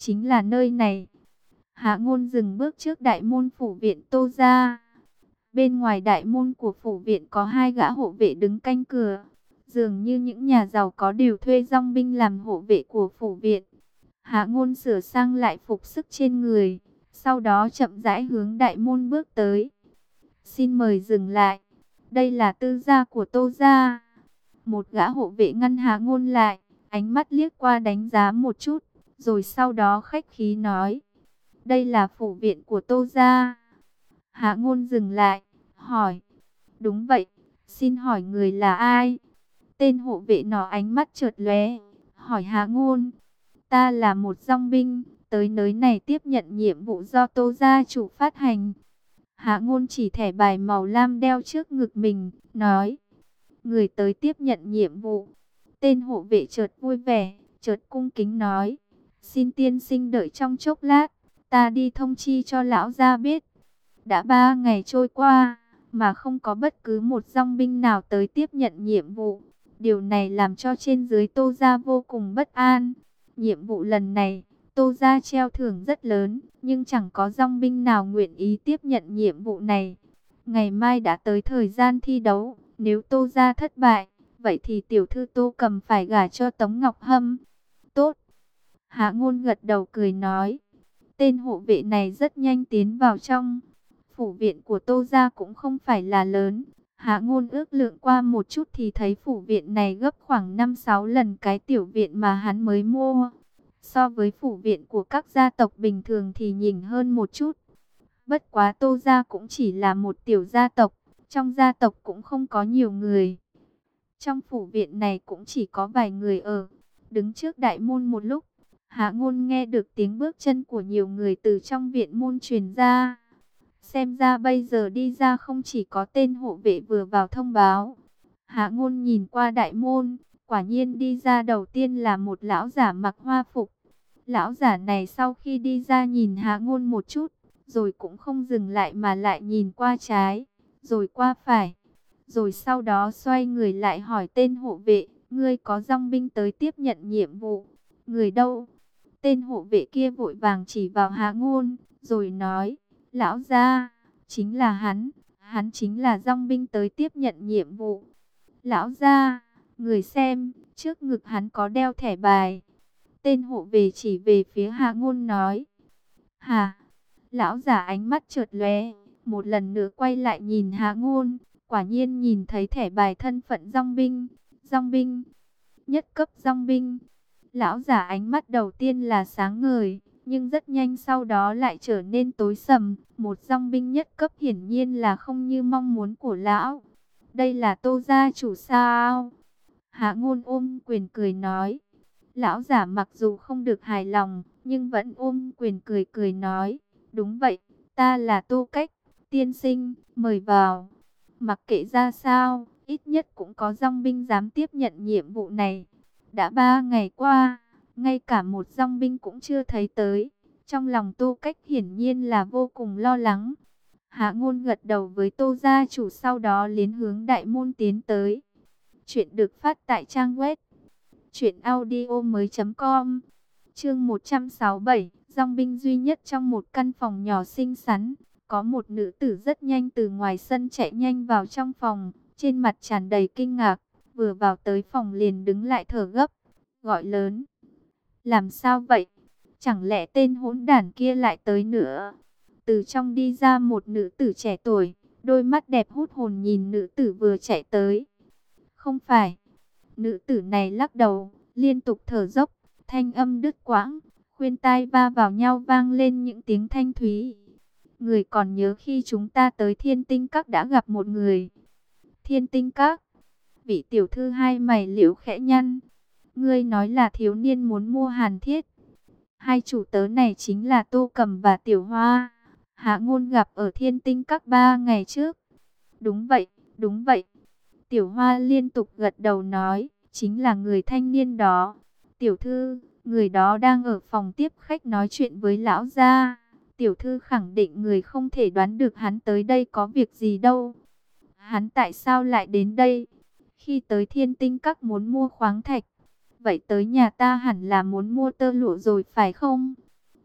chính là nơi này. Hạ Ngôn dừng bước trước đại môn phủ viện Tô gia. Bên ngoài đại môn của phủ viện có hai gã hộ vệ đứng canh cửa. Dường như những nhà giàu có đều thuê dòng binh làm hộ vệ của phủ viện. Hạ Ngôn sửa sang lại phục sức trên người, sau đó chậm rãi hướng đại môn bước tới. Xin mời dừng lại. Đây là tư gia của Tô gia. Một gã hộ vệ ngăn Hạ Ngôn lại, ánh mắt liếc qua đánh giá một chút, rồi sau đó khách khí nói: đây là phủ viện của Tô gia. Hạ Ngôn dừng lại, hỏi: đúng vậy, xin hỏi người là ai? Tên hộ vệ nọ ánh mắt chợt lóe, hỏi Hạ Ngôn: ta là một dòng binh, tới nơi này tiếp nhận nhiệm vụ do Tô gia chủ phát hành. Hạ Ngôn chỉ thẻ bài màu lam đeo trước ngực mình, nói: người tới tiếp nhận nhiệm vụ. Tên hộ vệ chợt vui vẻ, chợt cung kính nói: xin tiên sinh đợi trong chốc lát, ta đi thông chi cho lão gia biết. Đã 3 ngày trôi qua, mà không có bất cứ một dòng binh nào tới tiếp nhận nhiệm vụ. Điều này làm cho trên dưới Tô gia vô cùng bất an. Nhiệm vụ lần này, Tô gia treo thưởng rất lớn, nhưng chẳng có dòng binh nào nguyện ý tiếp nhận nhiệm vụ này. Ngày mai đã tới thời gian thi đấu, nếu Tô gia thất bại, vậy thì tiểu thư Tô Cầm phải gả cho Tống Ngọc Hâm. Tốt. Hạ Ngôn gật đầu cười nói. Tên hộ vệ này rất nhanh tiến vào trong. Phủ viện của Tô gia cũng không phải là lớn. Hạ Ngôn ước lượng qua một chút thì thấy phủ viện này gấp khoảng 5-6 lần cái tiểu viện mà hắn mới mua. So với phủ viện của các gia tộc bình thường thì nhỉnh hơn một chút. Bất quá Tô gia cũng chỉ là một tiểu gia tộc, trong gia tộc cũng không có nhiều người. Trong phủ viện này cũng chỉ có vài người ở. Đứng trước đại môn một lúc, Hạ Ngôn nghe được tiếng bước chân của nhiều người từ trong viện môn truyền ra. Xem ra bây giờ đi ra không chỉ có tên hộ vệ vừa vào thông báo. Hạ Ngôn nhìn qua đại môn, quả nhiên đi ra đầu tiên là một lão giả mặc hoa phục. Lão giả này sau khi đi ra nhìn Hạ Ngôn một chút, rồi cũng không dừng lại mà lại nhìn qua trái, rồi qua phải. Rồi sau đó xoay người lại hỏi tên hộ vệ: ngươi có dòng binh tới tiếp nhận nhiệm vụ. Người đâu? Tên hộ vệ kia vội vàng chỉ vào Hạ Ngôn, rồi nói: lão gia, chính là hắn chính là dòng binh tới tiếp nhận nhiệm vụ. Lão gia, người xem, trước ngực hắn có đeo thẻ bài. Tên hộ vệ chỉ về phía Hạ Ngôn nói. Hả? Lão giả ánh mắt chợt lóe, một lần nữa quay lại nhìn Hạ Ngôn, quả nhiên nhìn thấy thẻ bài thân phận dòng binh, nhất cấp dòng binh. Lão giả ánh mắt đầu tiên là sáng ngời, nhưng rất nhanh sau đó lại trở nên tối sầm. Một dòng binh nhất cấp hiển nhiên là không như mong muốn của lão. Đây là Tô gia chủ sao? Hạ Ngôn ôm quyền cười nói. Lão giả mặc dù không được hài lòng, nhưng vẫn ôm quyền cười cười nói. Đúng vậy, ta là Tô Cách, tiên sinh, mời vào. Mặc kệ ra sao, ít nhất cũng có dòng binh dám tiếp nhận nhiệm vụ này. Đã 3 ngày qua, ngay cả một dòng binh cũng chưa thấy tới. Trong lòng Tô Cách hiển nhiên là vô cùng lo lắng. Hạ Ngôn gật đầu với Tô gia chủ, sau đó liền hướng đại môn tiến tới. Chuyện được phát tại trang web truyệnaudiomoi.com. Chương 167, dòng binh duy nhất trong một căn phòng nhỏ xinh xắn. Có một nữ tử rất nhanh từ ngoài sân chạy nhanh vào trong phòng, trên mặt tràn đầy kinh ngạc, vừa vào tới phòng liền đứng lại thở gấp, gọi lớn. Làm sao vậy? Chẳng lẽ tên hỗn đản kia lại tới nữa? Từ trong đi ra một nữ tử trẻ tuổi, đôi mắt đẹp hút hồn nhìn nữ tử vừa chạy tới. Không phải. Nữ tử này lắc đầu, liên tục thở dốc, thanh âm đứt quãng, khuyên tai va vào nhau vang lên những tiếng thanh thúy. Người còn nhớ khi chúng ta tới Thiên Tinh Các đã gặp một người. Thiên Tinh Các? Vị tiểu thư hai mày liễu khẽ nhăn. Ngươi nói là thiếu niên muốn mua hàn thiết. Hai chủ tớ này chính là Tô Cầm và Tiểu Hoa. Hạ Ngôn gặp ở Thiên Tinh Các 3 ngày trước. Đúng vậy, đúng vậy. Tiểu Hoa liên tục gật đầu nói, chính là người thanh niên đó. Tiểu thư, người đó đang ở phòng tiếp khách nói chuyện với lão gia. Tiểu thư khẳng định người không thể đoán được hắn tới đây có việc gì đâu. Hắn tại sao lại đến đây? Khi tới Thiên Tinh Các muốn mua khoáng thạch. Vậy tới nhà ta hẳn là muốn mua tơ lụa rồi phải không?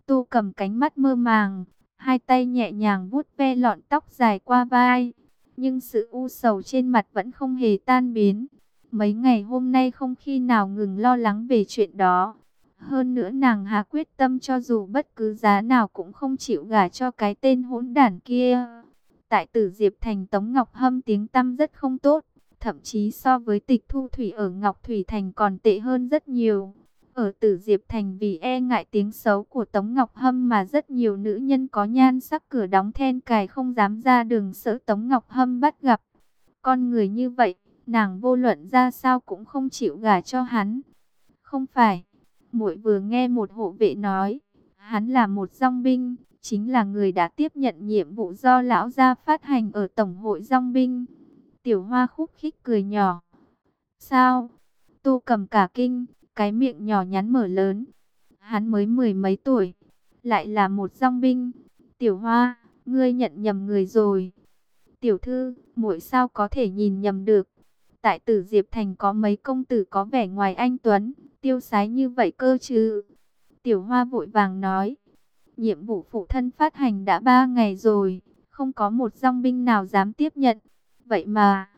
Tô Cầm cánh mắt mơ màng, hai tay nhẹ nhàng vuốt ve lọn tóc dài qua vai, nhưng sự u sầu trên mặt vẫn không hề tan biến. Mấy ngày hôm nay không khi nào ngừng lo lắng về chuyện đó. Hơn nữa nàng hạ quyết tâm cho dù bất cứ giá nào cũng không chịu gả cho cái tên hỗn đản kia. Tại Tử Diệp Thành, Tống Ngọc Hâm tiếng tăm rất không tốt, thậm chí so với Tịch Thu Thủy ở Ngọc Thủy Thành còn tệ hơn rất nhiều. Ở Tử Diệp Thành vì e ngại tiếng xấu của Tống Ngọc Hâm mà rất nhiều nữ nhân có nhan sắc cửa đóng then cài không dám ra đường, sợ Tống Ngọc Hâm bắt gặp. Con người như vậy, nàng vô luận ra sao cũng không chịu gả cho hắn. Không phải, muội vừa nghe một hộ vệ nói, hắn là một dong binh, chính là người đã tiếp nhận nhiệm vụ do lão gia phát hành ở Tổng hội dong binh. Tiểu Hoa khúc khích cười nhỏ. Sao? Tô Cầm cả kinh, cái miệng nhỏ nhắn mở lớn. Hắn mới mười mấy tuổi, lại là một dong binh. Tiểu Hoa, ngươi nhận nhầm người rồi. Tiểu thư, muội sao có thể nhìn nhầm được? Tại Tử Diệp Thành có mấy công tử có vẻ ngoài anh tuấn, tiêu sái như vậy cơ chứ? Tiểu Hoa vội vàng nói. Nhiệm vụ phụ thân phát hành đã 3 ngày rồi, không có một dong binh nào dám tiếp nhận. Vậy mà,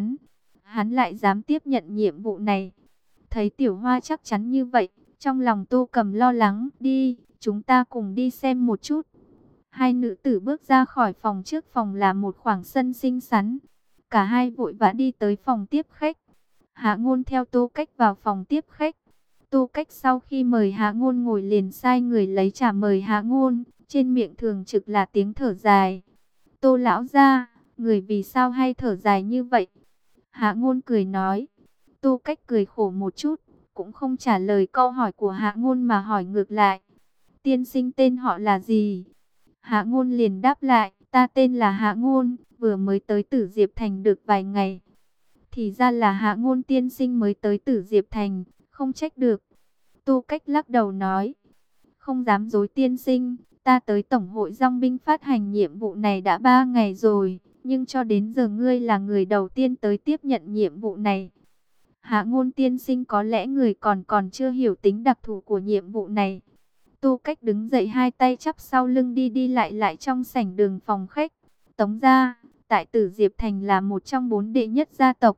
hắn lại dám tiếp nhận nhiệm vụ này. Thấy Tiểu Hoa chắc chắn như vậy, trong lòng Tô Cầm lo lắng. Đi, chúng ta cùng đi xem một chút. Hai nữ tử bước ra khỏi phòng, trước phòng là một khoảng sân xinh xắn. Cả hai vội vã đi tới phòng tiếp khách. Hạ Ngôn theo Tô Cách vào phòng tiếp khách. Tô Cách sau khi mời Hạ Ngôn ngồi liền sai người lấy trà mời Hạ Ngôn, trên miệng thường trực là tiếng thở dài. Tô lão gia, người vì sao hay thở dài như vậy? Hạ Ngôn cười nói. Tô Cách cười khổ một chút, cũng không trả lời câu hỏi của Hạ Ngôn mà hỏi ngược lại. Tiên sinh tên họ là gì? Hạ Ngôn liền đáp lại, ta tên là Hạ Ngôn, vừa mới tới Tử Diệp Thành được vài ngày. Thì ra là Hạ Ngôn tiên sinh mới tới Tử Diệp Thành, không trách được. Tô Cách lắc đầu nói, không dám dối tiên sinh, ta tới Tổng hội dong binh phát hành nhiệm vụ này đã 3 ngày rồi, nhưng cho đến giờ ngươi là người đầu tiên tới tiếp nhận nhiệm vụ này. Hạ Ngôn tiên sinh có lẽ người còn chưa hiểu tính đặc thù của nhiệm vụ này. Tô Cách đứng dậy, hai tay chắp sau lưng đi đi lại lại trong sảnh đường phòng khách. Tống gia, tại Tử Diệp Thành là một trong 4 đệ nhất gia tộc.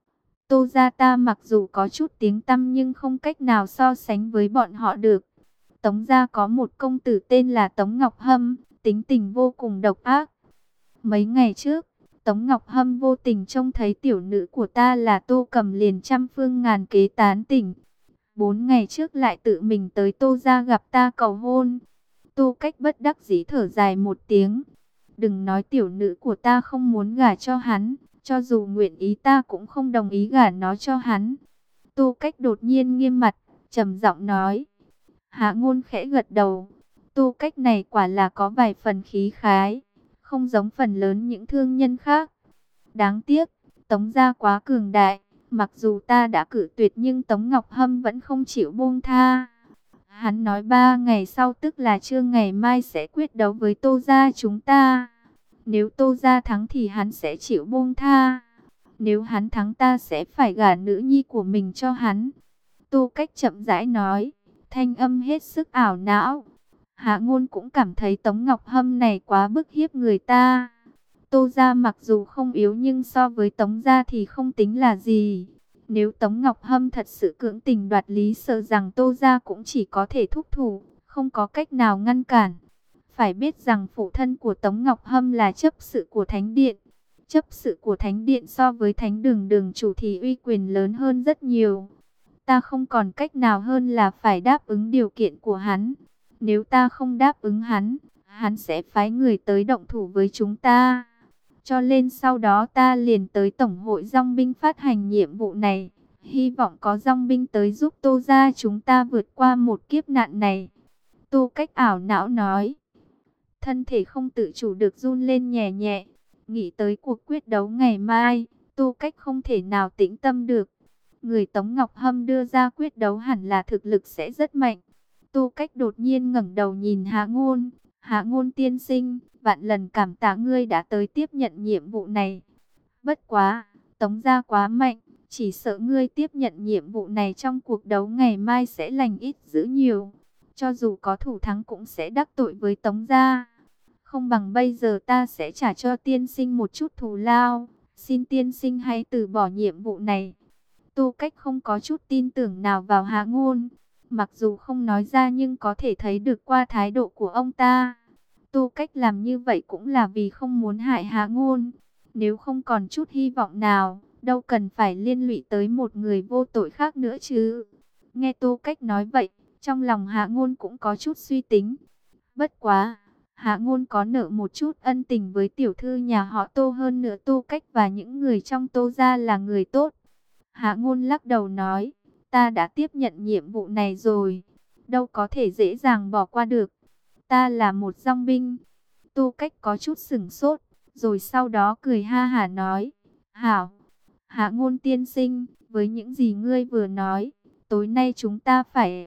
Tô gia ta mặc dù có chút tiếng tăm nhưng không cách nào so sánh với bọn họ được. Tống gia có một công tử tên là Tống Ngọc Hâm, tính tình vô cùng độc ác. Mấy ngày trước, Tống Ngọc Hâm vô tình trông thấy tiểu nữ của ta là Tô Cầm liền trăm phương ngàn kế tán tỉnh. 4 ngày trước lại tự mình tới Tô gia gặp ta cầu hôn. Tô Cách bất đắc dĩ thở dài một tiếng. Đừng nói tiểu nữ của ta không muốn gả cho hắn, cho dù nguyện ý ta cũng không đồng ý gả nó cho hắn. Tô Cách đột nhiên nghiêm mặt, trầm giọng nói. Hạ Ngôn khẽ gật đầu. Tô Cách này quả là có vài phần khí khái, không giống phần lớn những thương nhân khác. Đáng tiếc, Tống gia quá cường đại. Mặc dù ta đã cự tuyệt nhưng Tống Ngọc Hâm vẫn không chịu buông tha. Hắn nói 3 ngày sau tức là trưa ngày mai sẽ quyết đấu với Tô gia chúng ta. Nếu Tô gia thắng thì hắn sẽ chịu buông tha. Nếu hắn thắng ta sẽ phải gả nữ nhi của mình cho hắn. Tô Cách chậm rãi nói, thanh âm hết sức ảo não. Hạ Ngôn cũng cảm thấy Tống Ngọc Hâm này quá bức hiếp người ta. Tô gia mặc dù không yếu nhưng so với Tống gia thì không tính là gì. Nếu Tống Ngọc Hâm thật sự cưỡng tình đoạt lý, sợ rằng Tô gia cũng chỉ có thể thúc thủ, không có cách nào ngăn cản. Phải biết rằng phụ thân của Tống Ngọc Hâm là chấp sự của Thánh Điện. Chấp sự của Thánh Điện so với Thánh Đường Đường chủ thì uy quyền lớn hơn rất nhiều. Ta không còn cách nào hơn là phải đáp ứng điều kiện của hắn. Nếu ta không đáp ứng hắn sẽ phái người tới động thủ với chúng ta. Cho nên sau đó ta liền tới Tổng hội dong binh phát hành nhiệm vụ này. Hy vọng có dong binh tới giúp Tô gia chúng ta vượt qua một kiếp nạn này. Tô Cách ảo não nói. Thân thể không tự chủ được run lên nhẹ nhẹ. Nghĩ tới cuộc quyết đấu ngày mai, Tô Cách không thể nào tĩnh tâm được. Người Tống Ngọc Hâm đưa ra quyết đấu hẳn là thực lực sẽ rất mạnh. Tô Cách đột nhiên ngẩng đầu nhìn Hạ Ngôn. Hạ Ngôn tiên sinh, vạn lần cảm tạ ngươi đã tới tiếp nhận nhiệm vụ này. Bất quá, Tống gia quá mạnh, chỉ sợ ngươi tiếp nhận nhiệm vụ này trong cuộc đấu ngày mai sẽ lành ít dữ nhiều. cho dù có thủ thắng cũng sẽ đắc tội với Tống gia. Không bằng bây giờ ta sẽ trả cho tiên sinh một chút thù lao, xin tiên sinh hãy từ bỏ nhiệm vụ này. Tô Cách không có chút tin tưởng nào vào Hạ Ngôn, mặc dù không nói ra nhưng có thể thấy được qua thái độ của ông ta. Tô Cách làm như vậy cũng là vì không muốn hại Hạ Ngôn. Nếu không còn chút hy vọng nào, đâu cần phải liên lụy tới một người vô tội khác nữa chứ. Nghe Tô Cách nói vậy, trong lòng Hạ Ngôn cũng có chút suy tính. Bất quá, Hạ Ngôn có nợ một chút ân tình với tiểu thư nhà họ Tô, hơn nữa Tô Cách và những người trong Tô gia là người tốt. Hạ Ngôn lắc đầu nói, ta đã tiếp nhận nhiệm vụ này rồi, đâu có thể dễ dàng bỏ qua được. Ta là một dòng binh. Tô Cách có chút sửng sốt, rồi sau đó cười ha hả nói, hảo, Hạ Ngôn tiên sinh, với những gì ngươi vừa nói, tối nay chúng ta phải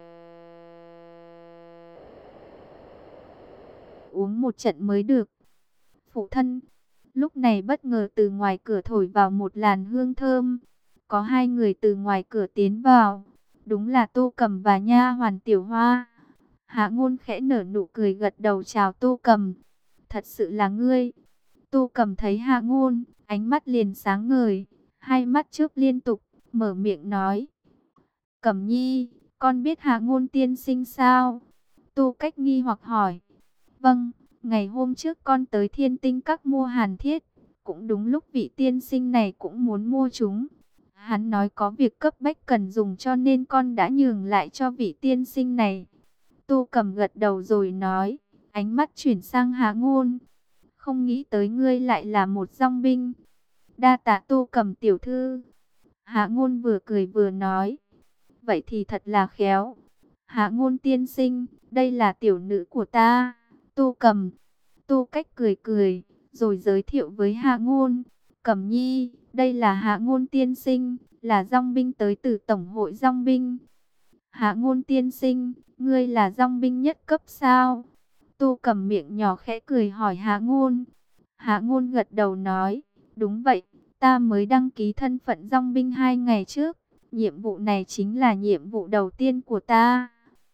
uống một trận mới được. Phụ thân, lúc này bất ngờ từ ngoài cửa thổi vào một làn hương thơm. Có hai người từ ngoài cửa tiến vào, đúng là Tô Cầm và nha hoàn Tiểu Hoa. Hạ Ngôn khẽ nở nụ cười gật đầu chào Tô Cầm. Thật sự là ngươi. Tô Cầm thấy Hạ Ngôn, ánh mắt liền sáng ngời, hai mắt chớp liên tục, mở miệng nói. Cẩm Nhi, con biết Hạ Ngôn tiên sinh sao? Tô Cách nghi hoặc hỏi. Vâng, ngày hôm trước con tới Thiên Tinh Các mua hàn thiết, cũng đúng lúc vị tiên sinh này cũng muốn mua chúng. Hắn nói có việc cấp bách cần dùng cho nên con đã nhường lại cho vị tiên sinh này. Tô Cầm gật đầu rồi nói, ánh mắt chuyển sang Hạ Ngôn. Không nghĩ tới ngươi lại là một dòng binh. Đa tạ Tô Cầm tiểu thư. Hạ Ngôn vừa cười vừa nói, vậy thì thật là khéo. Hạ Ngôn tiên sinh, đây là tiểu nữ của ta, Tô Cầm. Tô Cách cười cười, rồi giới thiệu với Hạ Ngôn. Cẩm Nhi, đây là Hạ Ngôn tiên sinh, là dòng binh tới từ Tổng hội dòng binh. Hạ Ngôn tiên sinh, ngươi là dòng binh nhất cấp sao? Tô Cầm miệng nhỏ khẽ cười hỏi Hạ Ngôn. Hạ Ngôn gật đầu nói, đúng vậy, ta mới đăng ký thân phận dòng binh 2 ngày trước. Nhiệm vụ này chính là nhiệm vụ đầu tiên của ta.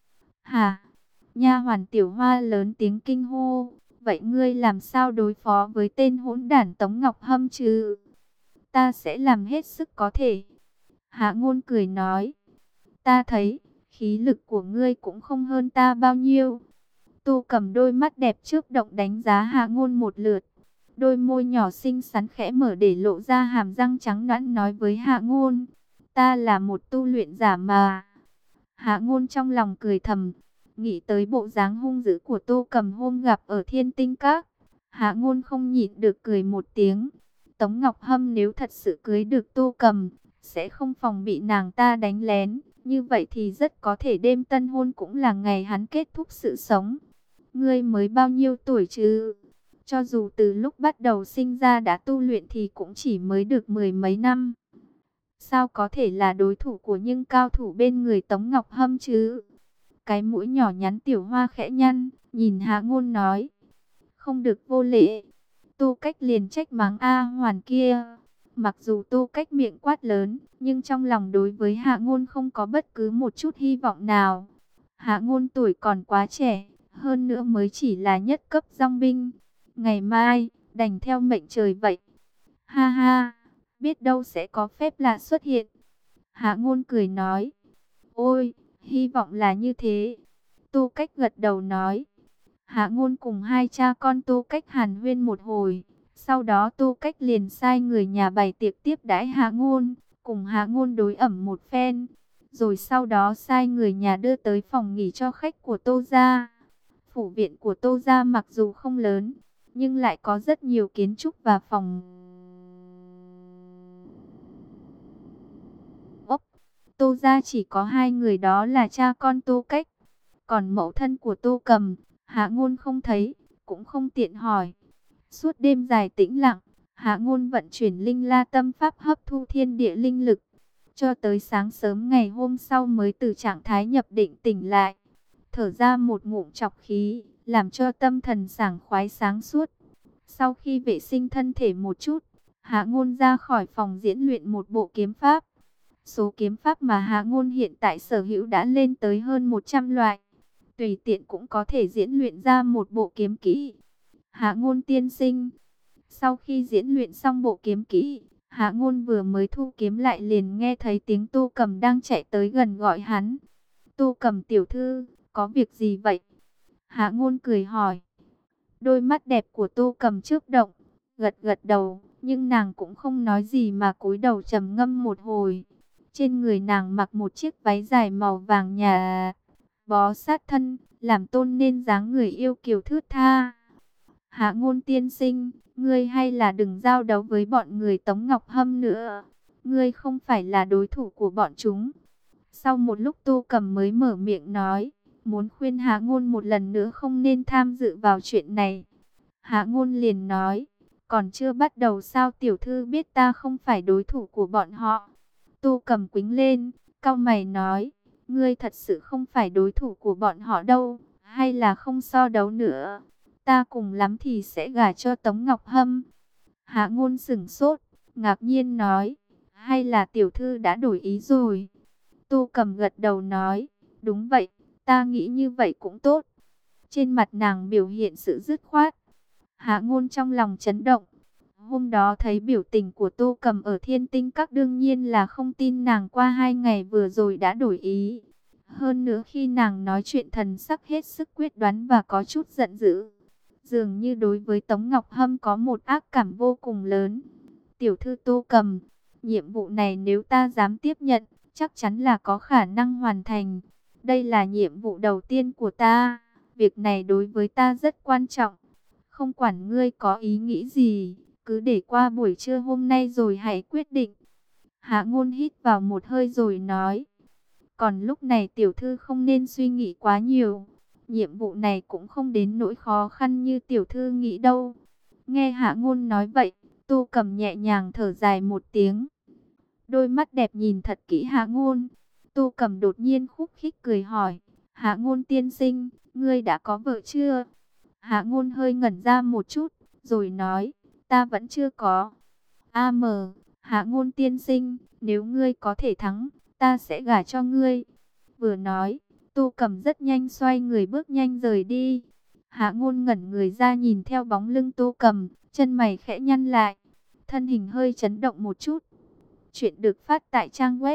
Hả? Nha hoàn Tiểu Hoa lớn tiếng kinh hô. Vậy ngươi làm sao đối phó với tên hỗn đản Tống Ngọc Hâm chứ? Ta sẽ làm hết sức có thể. Hạ Ngôn cười nói. Ta thấy, khí lực của ngươi cũng không hơn ta bao nhiêu. Tô Cầm đôi mắt đẹp chớp động đánh giá Hạ Ngôn một lượt. Đôi môi nhỏ xinh xắn khẽ mở để lộ ra hàm răng trắng nõn nói với Hạ Ngôn. Ta là một tu luyện giả mà. Hạ Ngôn trong lòng cười thầm, nghĩ tới bộ dáng hung dữ của Tô Cầm hôm gặp ở Thiên Tinh Các. Hạ Ngôn không nhịn được cười một tiếng. Tống Ngọc Hâm nếu thật sự cưới được Tô Cầm, sẽ không phòng bị nàng ta đánh lén. Như vậy thì rất có thể đêm tân hôn cũng là ngày hắn kết thúc sự sống. Ngươi mới bao nhiêu tuổi chứ? Cho dù từ lúc bắt đầu sinh ra đã tu luyện thì cũng chỉ mới được 10 mấy năm. Sao có thể là đối thủ của những cao thủ bên người Tống Ngọc Hâm chứ? Cái mũi nhỏ nhắn Tiểu Hoa khẽ nhăn, nhìn Hạ Ngôn nói. Không được vô lễ. Tô Cách liền trách mắng A Hoàn kia. Mặc dù Tô Cách miệng quát lớn, nhưng trong lòng đối với Hạ Ngôn không có bất cứ một chút hy vọng nào. Hạ Ngôn tuổi còn quá trẻ, hơn nữa mới chỉ là nhất cấp dòng binh. Ngày mai, đành theo mệnh trời vậy. Ha ha, biết đâu sẽ có phép lạ xuất hiện. Hạ Ngôn cười nói. Ôi, hy vọng là như thế. Tô Cách gật đầu nói. Hạ Ngôn cùng hai cha con Tô Cách hàn huyên một hồi. Sau đó Tô Cách liền sai người nhà bày tiệc tiếp đãi Hạ Ngôn, cùng Hạ Ngôn đối ẩm một phen. Rồi sau đó sai người nhà đưa tới phòng nghỉ cho khách của Tô gia. Phủ viện của Tô gia mặc dù không lớn, nhưng lại có rất nhiều kiến trúc và phòng ốc. Tô gia chỉ có hai người, đó là cha con Tô Cách. Còn mẫu thân của Tô Cầm, Hạ Ngôn không thấy, cũng không tiện hỏi. Suốt đêm dài tĩnh lặng, Hạ Ngôn vận chuyển linh la tâm pháp hấp thu thiên địa linh lực. Cho tới sáng sớm ngày hôm sau mới từ trạng thái nhập định tỉnh lại. Thở ra một ngụm trọc khí, làm cho tâm thần sảng khoái sáng suốt. Sau khi vệ sinh thân thể một chút, Hạ Ngôn ra khỏi phòng diễn luyện một bộ kiếm pháp. Số kiếm pháp mà Hạ Ngôn hiện tại sở hữu đã lên tới hơn 100 loại. tùy tiện cũng có thể diễn luyện ra một bộ kiếm kỹ. Hạ Ngôn tiên sinh, sau khi diễn luyện xong bộ kiếm kỹ, Hạ Ngôn vừa mới thu kiếm lại liền nghe thấy tiếng Tô Cầm đang chạy tới gần gọi hắn. Tô Cầm tiểu thư, có việc gì vậy? Hạ Ngôn cười hỏi. Đôi mắt đẹp của Tô Cầm chớp động, gật gật đầu, nhưng nàng cũng không nói gì mà cúi đầu trầm ngâm một hồi. Trên người nàng mặc một chiếc váy dài màu vàng nhà, bó sát thân, làm tôn nên dáng người yêu kiều thướt tha. Hạ Ngôn tiên sinh, ngươi hay là đừng giao đấu với bọn người Tống Ngọc Hâm nữa. Ngươi không phải là đối thủ của bọn chúng. Sau một lúc Tô Cầm mới mở miệng nói, muốn khuyên Hạ Ngôn một lần nữa không nên tham dự vào chuyện này. Hạ Ngôn liền nói, còn chưa bắt đầu sao tiểu thư biết ta không phải đối thủ của bọn họ. Tô Cầm quĩnh lên, cau mày nói, ngươi thật sự không phải đối thủ của bọn họ đâu, hay là không so đấu nữa. Ta cùng lắm thì sẽ gả cho Tống Ngọc Hâm. Hạ Ngôn sững sốt, ngạc nhiên nói, hay là tiểu thư đã đổi ý rồi. Tô Cầm gật đầu nói, đúng vậy, ta nghĩ như vậy cũng tốt. Trên mặt nàng biểu hiện sự dứt khoát. Hạ Ngôn trong lòng chấn động. Hôm đó thấy biểu tình của Tô Cầm ở Thiên Tinh Các đương nhiên là không tin nàng qua 2 ngày vừa rồi đã đổi ý. Hơn nữa khi nàng nói chuyện thần sắc hết sức quyết đoán và có chút giận dữ. Dường như đối với Tống Ngọc Hâm có một ác cảm vô cùng lớn. Tiểu thư Tô Cầm, nhiệm vụ này nếu ta dám tiếp nhận, chắc chắn là có khả năng hoàn thành. Đây là nhiệm vụ đầu tiên của ta. Việc này đối với ta rất quan trọng. Không quản ngươi có ý nghĩ gì, cứ để qua buổi trưa hôm nay rồi hãy quyết định. Hạ Ngôn hít vào một hơi rồi nói. Còn lúc này tiểu thư không nên suy nghĩ quá nhiều. Nhiệm vụ này cũng không đến nỗi khó khăn như tiểu thư nghĩ đâu. Nghe Hạ Ngôn nói vậy, Tô Cầm nhẹ nhàng thở dài một tiếng. Đôi mắt đẹp nhìn thật kỹ Hạ Ngôn. Tô Cầm đột nhiên khúc khích cười hỏi. Hạ Ngôn tiên sinh, ngươi đã có vợ chưa? Hạ Ngôn hơi ngẩn ra một chút, rồi nói, ta vẫn chưa có. Hạ Ngôn tiên sinh, nếu ngươi có thể thắng, ta sẽ gả cho ngươi. Vừa nói, Tô Cầm rất nhanh xoay người bước nhanh rời đi. Hạ Ngôn ngẩn người ra nhìn theo bóng lưng Tô Cầm, chân mày khẽ nhăn lại, thân hình hơi chấn động một chút. Chuyện được phát tại trang web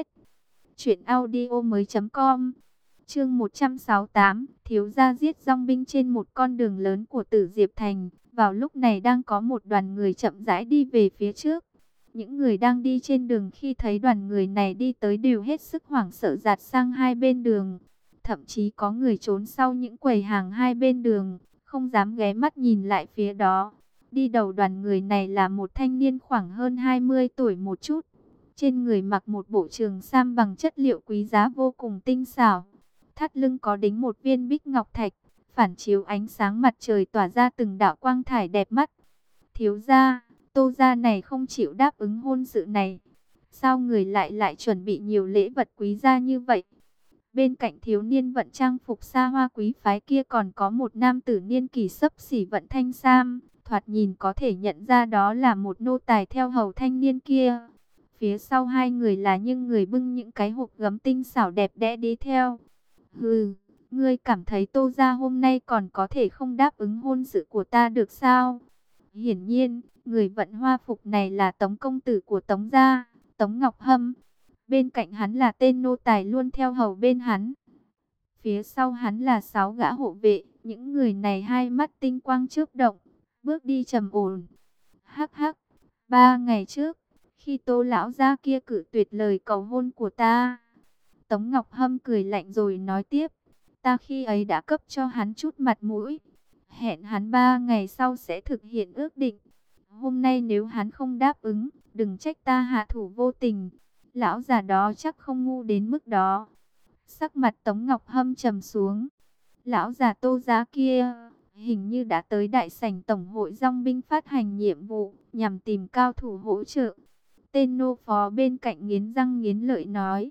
truyệnaudiomoi.com. Chương 168, thiếu gia giết dòng binh trên một con đường lớn của Tử Diệp Thành. Vào lúc này đang có một đoàn người chậm rãi đi về phía trước. Những người đang đi trên đường khi thấy đoàn người này đi tới đều hết sức hoảng sợ dạt sang hai bên đường. Thậm chí có người trốn sau những quầy hàng hai bên đường, không dám ghé mắt nhìn lại phía đó. Đi đầu đoàn người này là một thanh niên khoảng hơn 20 tuổi một chút. Trên người mặc một bộ trường sam bằng chất liệu quý giá vô cùng tinh xảo. Thắt lưng có đính một viên bích ngọc thạch, phản chiếu ánh sáng mặt trời tỏa ra từng đạo quang thải đẹp mắt. Thiếu gia, Tô gia này không chịu đáp ứng hôn sự này. Sao người lại chuẩn bị nhiều lễ vật quý giá như vậy? Bên cạnh thiếu niên vận trang phục xa hoa quý phái kia còn có một nam tử niên kỷ xấp xỉ vận thanh sam, thoạt nhìn có thể nhận ra đó là một nô tài theo hầu thanh niên kia. Phía sau hai người là những người bưng những cái hộp gấm tinh xảo đẹp đẽ đi theo. Hừ, ngươi cảm thấy Tô gia hôm nay còn có thể không đáp ứng hôn sự của ta được sao? Hiển nhiên, người vận hoa phục này là Tống công tử của Tống gia, Tống Ngọc Hâm. Bên cạnh hắn là tên nô tài luôn theo hầu bên hắn. Phía sau hắn là 6 gã hộ vệ, những người này hai mắt tinh quang chớp động, bước đi trầm ổn. Hắc hắc, 3 ngày trước, khi Tô lão gia kia cự tuyệt lời cầu hôn của ta, Tống Ngọc Hâm cười lạnh rồi nói tiếp, ta khi ấy đã cấp cho hắn chút mặt mũi, hẹn hắn 3 ngày sau sẽ thực hiện ước định. Hôm nay nếu hắn không đáp ứng, đừng trách ta hạ thủ vô tình. Lão già đó chắc không ngu đến mức đó. Sắc mặt Tống Ngọc Hâm trầm xuống. Lão già Tô gia kia hình như đã tới đại sảnh tổng hội dòng binh phát hành nhiệm vụ nhằm tìm cao thủ hỗ trợ. Tên nô phó bên cạnh nghiến răng nghiến lợi nói.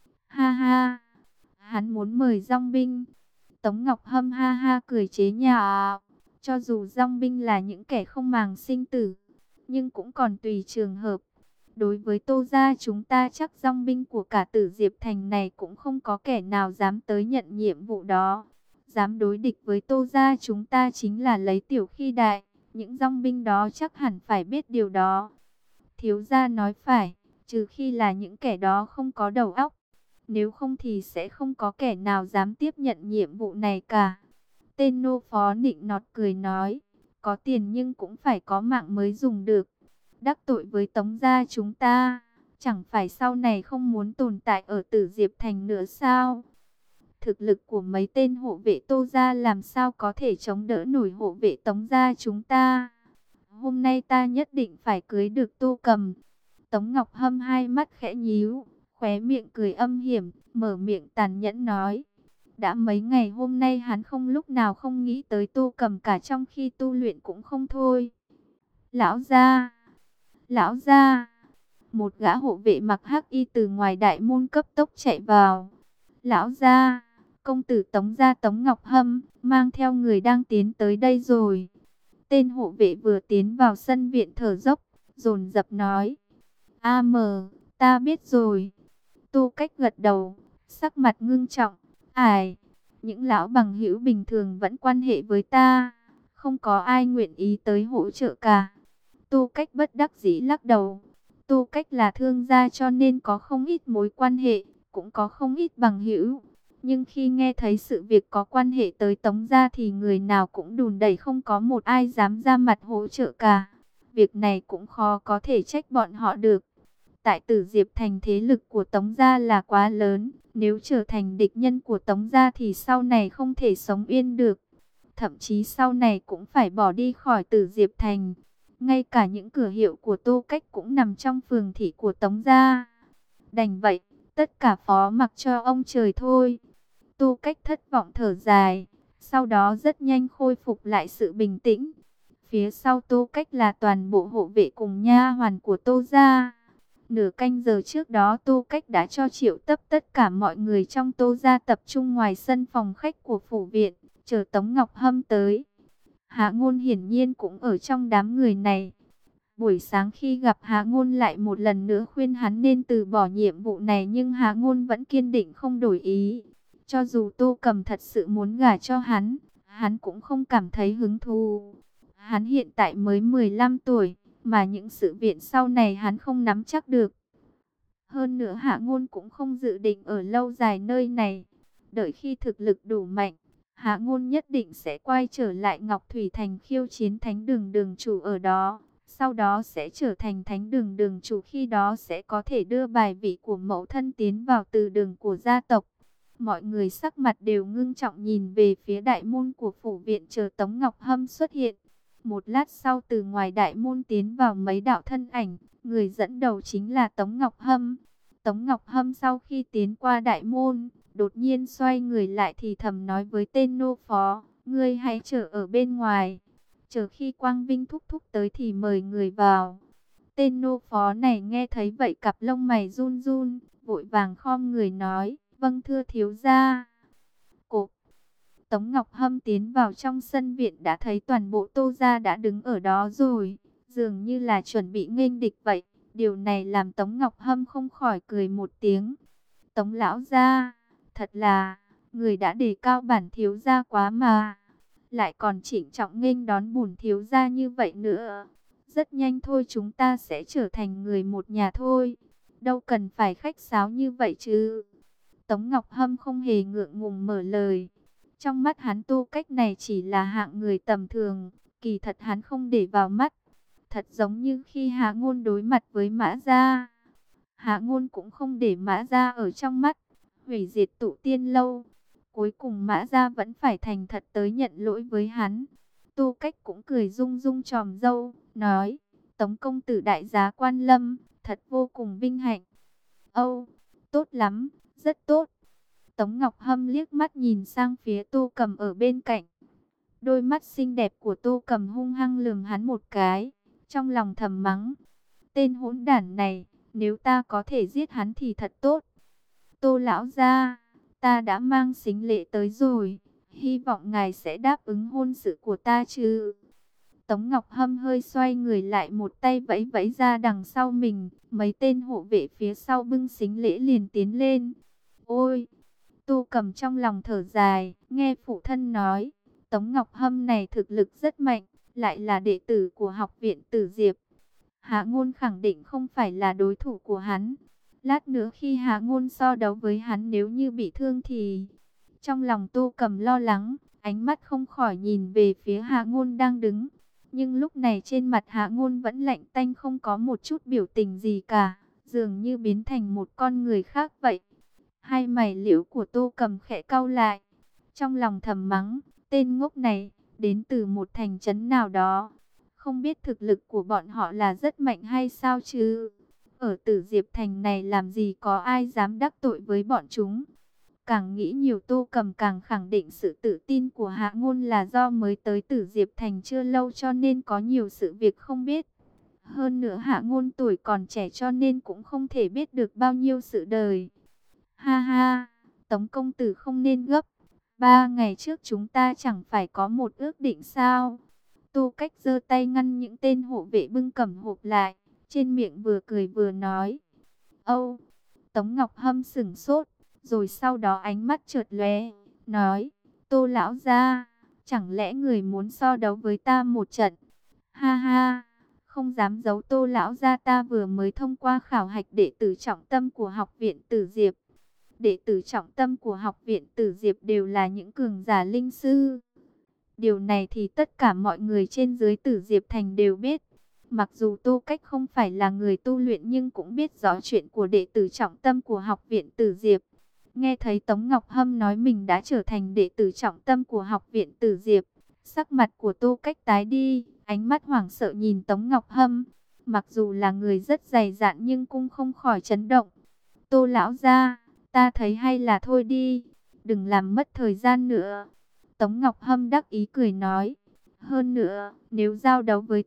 Ha ha, hắn muốn mời dòng binh. Tống Ngọc Hâm ha ha cười chế nhạo. Cho dù dòng binh là những kẻ không màng sinh tử, nhưng cũng còn tùy trường hợp. Đối với Tô gia chúng ta chắc dòng binh của cả Tử Diệp Thành này cũng không có kẻ nào dám tới nhận nhiệm vụ đó. Dám đối địch với Tô gia chúng ta chính là lấy tiểu khi đại. Những dòng binh đó chắc hẳn phải biết điều đó. Thiếu gia nói phải, trừ khi là những kẻ đó không có đầu óc. Nếu không thì sẽ không có kẻ nào dám tiếp nhận nhiệm vụ này cả. Tên nô phó nịnh nọt cười nói, có tiền nhưng cũng phải có mạng mới dùng được. Đắc tội với Tống gia chúng ta, chẳng phải sau này không muốn tồn tại ở Tử Diệp Thành nữa sao? Thực lực của mấy tên hộ vệ Tô gia làm sao có thể chống đỡ nổi hộ vệ Tống gia chúng ta? Hôm nay ta nhất định phải cưới được Tô Cầm. Tống Ngọc Hâm hai mắt khẽ nhíu, khóe miệng cười âm hiểm, mở miệng tàn nhẫn nói. Đã mấy ngày hôm nay hắn không lúc nào không nghĩ tới Tô Cầm cả, trong khi tu luyện cũng không thôi. Lão gia, lão gia, một gã hộ vệ mặc hắc y từ ngoài đại môn cấp tốc chạy vào. Lão gia, công tử Tống gia Tống Ngọc Hâm mang theo người đang tiến tới đây rồi. Tên hộ vệ vừa tiến vào sân viện thở dốc, dồn dập nói. Ta biết rồi. Tô Cách gật đầu, sắc mặt ngưng trọng. Ải, những lão bằng hữu bình thường vẫn quan hệ với ta, không có ai nguyện ý tới hỗ trợ cả. Tô Cách bất đắc dĩ lắc đầu. Tô Cách là thương gia cho nên có không ít mối quan hệ, cũng có không ít bằng hữu. Nhưng khi nghe thấy sự việc có quan hệ tới Tống gia thì người nào cũng đùn đẩy, không có một ai dám ra mặt hỗ trợ cả. Việc này cũng khó có thể trách bọn họ được. Tại Tử Diệp Thành thế lực của Tống gia là quá lớn, nếu trở thành địch nhân của Tống gia thì sau này không thể sống yên được. Thậm chí sau này cũng phải bỏ đi khỏi Tử Diệp Thành. Ngay cả những cửa hiệu của Tô Cách cũng nằm trong phường thị của Tống gia. Đành vậy, tất cả phó mặc cho ông trời thôi. Tô Cách thất vọng thở dài, sau đó rất nhanh khôi phục lại sự bình tĩnh. Phía sau Tô Cách là toàn bộ hộ vệ cùng nha hoàn của Tô gia. Nửa canh giờ trước đó Tô Cách đã cho triệu tập tất cả mọi người trong Tô gia tập trung ngoài sân phòng khách của phủ viện, chờ Tống Ngọc Hâm tới. Hạ Ngôn hiển nhiên cũng ở trong đám người này. Buổi sáng khi gặp Hạ Ngôn lại một lần nữa khuyên hắn nên từ bỏ nhiệm vụ này, nhưng Hạ Ngôn vẫn kiên định không đổi ý. Cho dù Tô Cầm thật sự muốn gả cho hắn cũng không cảm thấy hứng thú. Hắn hiện tại mới 15 tuổi, mà những sự việc sau này hắn không nắm chắc được. Hơn nữa Hạ Ngôn cũng không dự định ở lâu dài nơi này. Đợi khi thực lực đủ mạnh, Hạ Ngôn nhất định sẽ quay trở lại Ngọc Thủy Thành khiêu chiến Thánh Đường Đường chủ ở đó. Sau đó sẽ trở thành Thánh Đường Đường chủ, khi đó sẽ có thể đưa bài vị của mẫu thân tiến vào từ đường của gia tộc. Mọi người sắc mặt đều ngưng trọng nhìn về phía đại môn của phủ viện chờ Tống Ngọc Hâm xuất hiện. Một lát sau từ ngoài đại môn tiến vào mấy đạo thân ảnh, người dẫn đầu chính là Tống Ngọc Hâm. Tống Ngọc Hâm sau khi tiến qua đại môn, đột nhiên xoay người lại thì thầm nói với tên nô phó, ngươi hãy chờ ở bên ngoài. Chờ khi Quang Vinh thúc thúc tới thì mời người vào. Tên nô phó này nghe thấy vậy cặp lông mày run run, vội vàng khom người nói, vâng thưa thiếu gia. Cộp. Tống Ngọc Hâm tiến vào trong sân viện đã thấy toàn bộ Tô gia đã đứng ở đó rồi, dường như là chuẩn bị nghênh địch vậy. Điều này làm Tống Ngọc Hâm không khỏi cười một tiếng. Tống lão gia, thật là, người đã đề cao bản thiếu gia quá mà. Lại còn trịnh trọng nghênh đón bổn thiếu gia như vậy nữa. Rất nhanh thôi chúng ta sẽ trở thành người một nhà thôi. Đâu cần phải khách sáo như vậy chứ. Tống Ngọc Hâm không hề ngượng ngùng mở lời. Trong mắt hắn Tô Cách này chỉ là hạng người tầm thường, kỳ thật hắn không để vào mắt. Thật giống như khi Hạ Ngôn đối mặt với Mã Gia. Hạ Ngôn cũng không để Mã Gia ở trong mắt, hủy diệt Tụ Tiên Lâu. Cuối cùng Mã Gia vẫn phải thành thật tới nhận lỗi với hắn. Tô Cách cũng cười rung rung tròm râu, nói, Tống công tử đại giá quan lâm, thật vô cùng vinh hạnh. Âu, tốt lắm, rất tốt. Tống Ngọc Hâm liếc mắt nhìn sang phía Tô Cầm ở bên cạnh. Đôi mắt xinh đẹp của Tô Cầm hung hăng lườm hắn một cái, trong lòng thầm mắng. Tên hỗn đản này, nếu ta có thể giết hắn thì thật tốt. Tô lão gia, ta đã mang sính lễ tới rồi, hy vọng ngài sẽ đáp ứng hôn sự của ta chứ. Tống Ngọc Hâm hơi xoay người lại, một tay vẫy vẫy ra đằng sau mình, mấy tên hộ vệ phía sau bưng sính lễ liền tiến lên. Ôi! Tô Cầm trong lòng thở dài, nghe phụ thân nói, Tống Ngọc Hâm này thực lực rất mạnh, lại là đệ tử của học viện Tử Diệp. Hạ Ngôn khẳng định không phải là đối thủ của hắn. Lát nữa khi Hạ Ngôn so đấu với hắn nếu như bị thương thì... Trong lòng Tô Cầm lo lắng, ánh mắt không khỏi nhìn về phía Hạ Ngôn đang đứng. Nhưng lúc này trên mặt Hạ Ngôn vẫn lạnh tanh, không có một chút biểu tình gì cả, dường như biến thành một con người khác vậy. Hai mày liễu của Tô Cầm khẽ cau lại, trong lòng thầm mắng, tên ngốc này, đến từ một thành trấn nào đó. Không biết thực lực của bọn họ là rất mạnh hay sao chứ? Ở Tử Diệp Thành này làm gì có ai dám đắc tội với bọn chúng? Càng nghĩ nhiều, Tô Cầm càng khẳng định sự tự tin của Hạ Ngôn là do mới tới Tử Diệp Thành chưa lâu cho nên có nhiều sự việc không biết. Hơn nữa Hạ Ngôn tuổi còn trẻ cho nên cũng không thể biết được bao nhiêu sự đời. Ha ha, Tống công tử không nên gấp. 3 ngày trước chúng ta chẳng phải có một ước định sao? Tô Cách giơ tay ngăn những tên hộ vệ bưng cẩm hộp lại, trên miệng vừa cười vừa nói. Âu, Tống Ngọc Hâm sửng sốt, rồi sau đó ánh mắt chợt lóe, nói, Tô lão gia, chẳng lẽ người muốn so đấu với ta một trận? Ha ha, không dám giấu Tô lão gia, ta vừa mới thông qua khảo hạch đệ tử trọng tâm của học viện Tử Diệp. Đệ tử trọng tâm của học viện Tử Diệp đều là những cường giả linh sư. Điều này thì tất cả mọi người trên dưới Tử Diệp Thành đều biết. Mặc dù Tô Cách không phải là người tu luyện nhưng cũng biết rõ chuyện của đệ tử trọng tâm của học viện Tử Diệp. Nghe thấy Tống Ngọc Hâm nói mình đã trở thành đệ tử trọng tâm của học viện Tử Diệp, sắc mặt của Tô Cách tái đi, ánh mắt hoảng sợ nhìn Tống Ngọc Hâm. Mặc dù là người rất dày dạn nhưng cũng không khỏi chấn động. Tô lão gia, ta thấy hay là thôi đi, đừng làm mất thời gian nữa. Tống Ngọc Hâm đắc ý cười nói, hơn nữa, nếu giao đấu với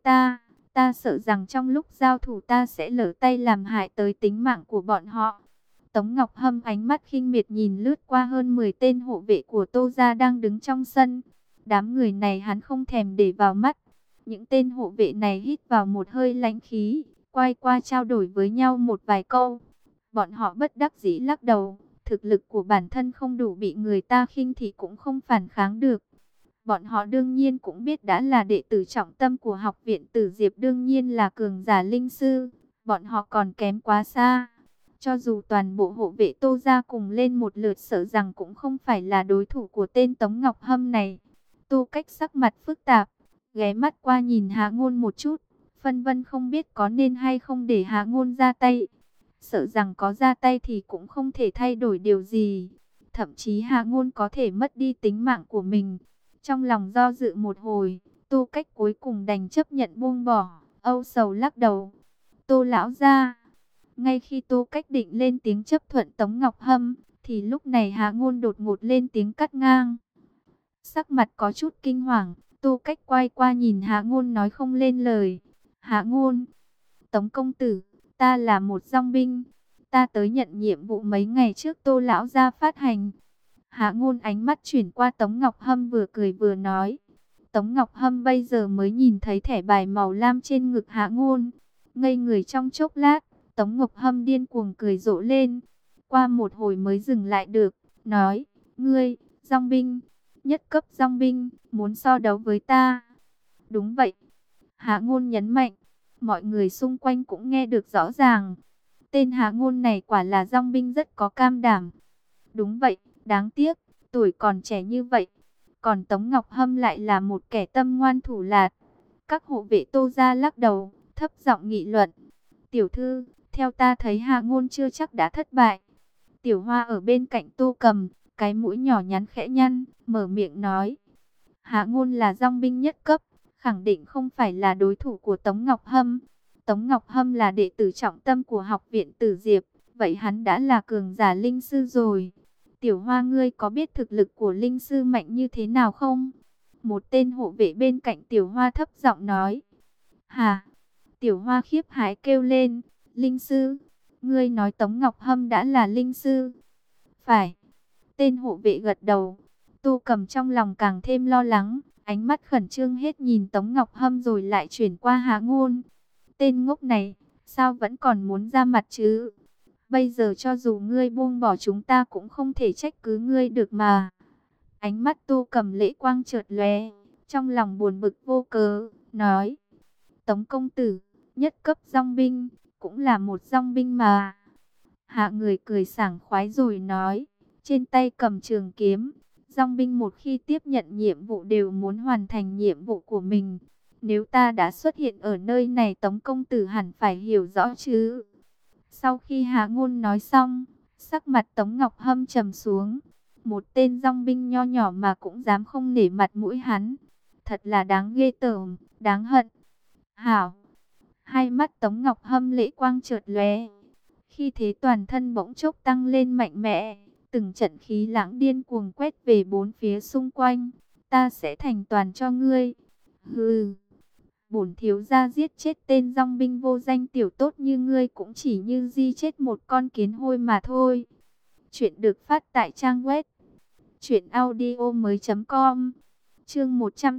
ta sợ rằng trong lúc giao thủ ta sẽ lỡ tay làm hại tới tính mạng của bọn họ. Tống Ngọc Hâm ánh mắt khinh miệt nhìn lướt qua hơn 10 tên hộ vệ của Tô gia đang đứng trong sân. Đám người này hắn không thèm để vào mắt. Những tên hộ vệ này hít vào một hơi lãnh khí, quay qua trao đổi với nhau một vài câu. Bọn họ bất đắc dĩ lắc đầu, thực lực của bản thân không đủ, bị người ta khinh thì cũng không phản kháng được. Bọn họ đương nhiên cũng biết đã là đệ tử trọng tâm của học viện Tử Diệp đương nhiên là cường giả linh sư, bọn họ còn kém quá xa. Cho dù toàn bộ hộ vệ Tô gia cùng lên một lượt sợ rằng cũng không phải là đối thủ của tên Tống Ngọc Hâm này. Tô Cách sắc mặt phức tạp, ghé mắt qua nhìn Hạ Ngôn một chút, phân vân không biết có nên hay không để Hạ Ngôn ra tay. Sợ rằng có ra tay thì cũng không thể thay đổi điều gì. Thậm chí Hạ Ngôn có thể mất đi tính mạng của mình. Trong lòng do dự một hồi, Tô Cách cuối cùng đành chấp nhận buông bỏ, âu sầu lắc đầu. Tô lão gia. Ngay khi Tô Cách định lên tiếng chấp thuận Tống Ngọc Hâm, thì lúc này Hạ Ngôn đột ngột lên tiếng cắt ngang. Sắc mặt có chút kinh hoàng, Tô Cách quay qua nhìn Hạ Ngôn nói không lên lời. Hạ Ngôn, Tống công tử, ta là một dong binh, ta tới nhận nhiệm vụ mấy ngày trước Tô lão gia phát hành. Hạ Ngôn ánh mắt chuyển qua Tống Ngọc Hâm, vừa cười vừa nói. Tống Ngọc Hâm bây giờ mới nhìn thấy thẻ bài màu lam trên ngực Hạ Ngôn, ngây người trong chốc lát. Tống Ngọc Hâm điên cuồng cười rộ lên, qua một hồi mới dừng lại được, nói, ngươi, dong binh, nhất cấp dong binh, muốn so đấu với ta? Đúng vậy, Hạ Ngôn nhấn mạnh, mọi người xung quanh cũng nghe được rõ ràng. Tên Hạ Ngôn này quả là dong binh rất có cam đảm. Đúng vậy, đáng tiếc, tuổi còn trẻ như vậy. Còn Tống Ngọc Hâm lại là một kẻ tâm ngoan thủ lạt. Các hộ vệ Tô gia lắc đầu, thấp giọng nghị luận. Tiểu thư, theo ta thấy Hạ Ngôn chưa chắc đã thất bại. Tiểu Hoa ở bên cạnh Tô Cầm, cái mũi nhỏ nhắn khẽ nhăn, mở miệng nói. Hạ Ngôn là dong binh nhất cấp, khẳng định không phải là đối thủ của Tống Ngọc Hâm. Tống Ngọc Hâm là đệ tử trọng tâm của học viện Tử Diệp, vậy hắn đã là cường giả linh sư rồi. Tiểu Hoa, ngươi có biết thực lực của linh sư mạnh như thế nào không? Một tên hộ vệ bên cạnh Tiểu Hoa thấp giọng nói. Hả? Tiểu Hoa khiếp hãi kêu lên. Linh sư? Ngươi nói Tống Ngọc Hâm đã là linh sư? Phải. Tên hộ vệ gật đầu. Tô Cầm trong lòng càng thêm lo lắng, ánh mắt khẩn trương hết nhìn Tống Ngọc Hâm rồi lại chuyển qua Hạ Ngôn. Tên ngốc này, sao vẫn còn muốn ra mặt chứ? Bây giờ cho dù ngươi buông bỏ chúng ta cũng không thể trách cứ ngươi được mà. Ánh mắt Tô Cầm Lễ quang chợt lóe, trong lòng buồn bực vô cớ, nói: Tống công tử, nhất cấp dong binh, cũng là một dong binh mà. Hạ người cười sảng khoái rồi nói, trên tay cầm trường kiếm. Dong binh một khi tiếp nhận nhiệm vụ đều muốn hoàn thành nhiệm vụ của mình. Nếu ta đã xuất hiện ở nơi này, Tống công tử hẳn phải hiểu rõ chứ. Sau khi Hạ Ngôn nói xong, sắc mặt Tống Ngọc Hâm trầm xuống. Một tên dong binh nho nhỏ mà cũng dám không nể mặt mũi hắn. Thật là đáng ghê tởm, đáng hận. Hảo! Hai mắt Tống Ngọc Hâm lệ quang chợt lóe. Khi thế toàn thân bỗng chốc tăng lên mạnh mẽ. Từng trận khí lãng điên cuồng quét về bốn phía xung quanh. Ta sẽ thành toàn cho ngươi. Hừ! Bổn thiếu gia giết chết tên dong binh vô danh tiểu tốt như ngươi cũng chỉ như di chết một con kiến hôi mà thôi. Chuyện được phát tại trang web truyệnaudiomoi.com. Chương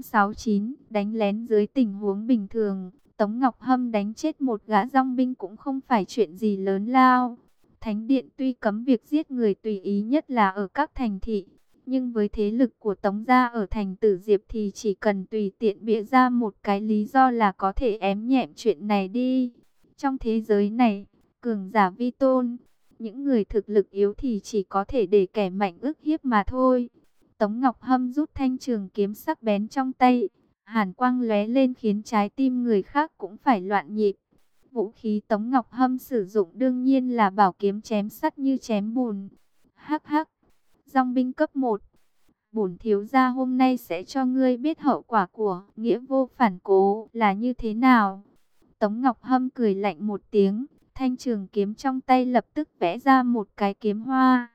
169, đánh lén dưới tình huống bình thường, Tống Ngọc Hâm đánh chết một gã dong binh cũng không phải chuyện gì lớn lao. Thánh điện tuy cấm việc giết người tùy ý, nhất là ở các thành thị, nhưng với thế lực của Tống gia ở thành Tử Diệp thì chỉ cần tùy tiện bịa ra một cái lý do là có thể ém nhẹm chuyện này đi. Trong thế giới này, cường giả vi tôn, những người thực lực yếu thì chỉ có thể để kẻ mạnh ức hiếp mà thôi. Tống Ngọc Hâm rút thanh trường kiếm sắc bén trong tay, hàn quang lóe lên khiến trái tim người khác cũng phải loạn nhịp. Vũ khí Tống Ngọc Hâm sử dụng đương nhiên là bảo kiếm chém sắt như chém bùn. Hắc hắc, dong binh cấp 1. Bổn thiếu gia hôm nay sẽ cho ngươi biết hậu quả của nghĩa vô phản cố là như thế nào. Tống Ngọc Hâm cười lạnh một tiếng, thanh trường kiếm trong tay lập tức vẽ ra một cái kiếm hoa.